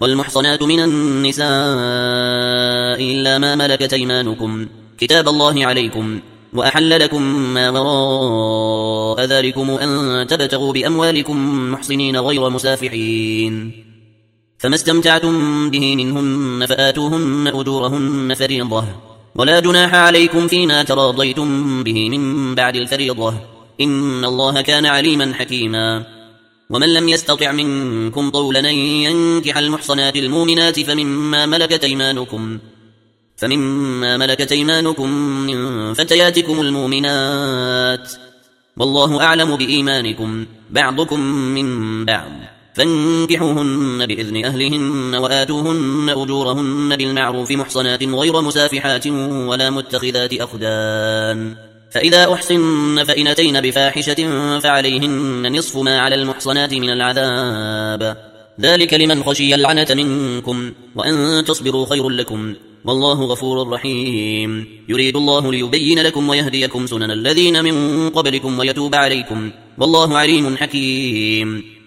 والمحصنات من النساء إلا ما ملكت أيمانكم كتاب الله عليكم، وأحل لكم ما وراء ذلكم أن تبتغوا بأموالكم محصنين غير مسافحين، فما استمتعتم به منهن فآتوهن أجورهن فريضة، ولا جناح عليكم فيما تراضيتم به من بعد الفريضة، إن الله كان عليما حكيما. ومن لم يستطع منكم طولا أن ينكح المحصنات المؤمنات فمما ملكت أيمانكم من فتياتكم المؤمنات، والله أعلم بإيمانكم بعضكم من بعض، فانكحوهن بإذن أهلهن وآتوهن أجورهن بالمعروف محصنات غير مسافحات ولا متخذات أخدان، فإذا أحصن فإن أتين بفاحشة فعليهن نصف ما على المحصنات من العذاب، ذلك لمن خشي العنة منكم، وأن تصبروا خير لكم، والله غفور رحيم. يريد الله ليبين لكم ويهديكم سنن الذين من قبلكم ويتوب عليكم، والله عليم حكيم.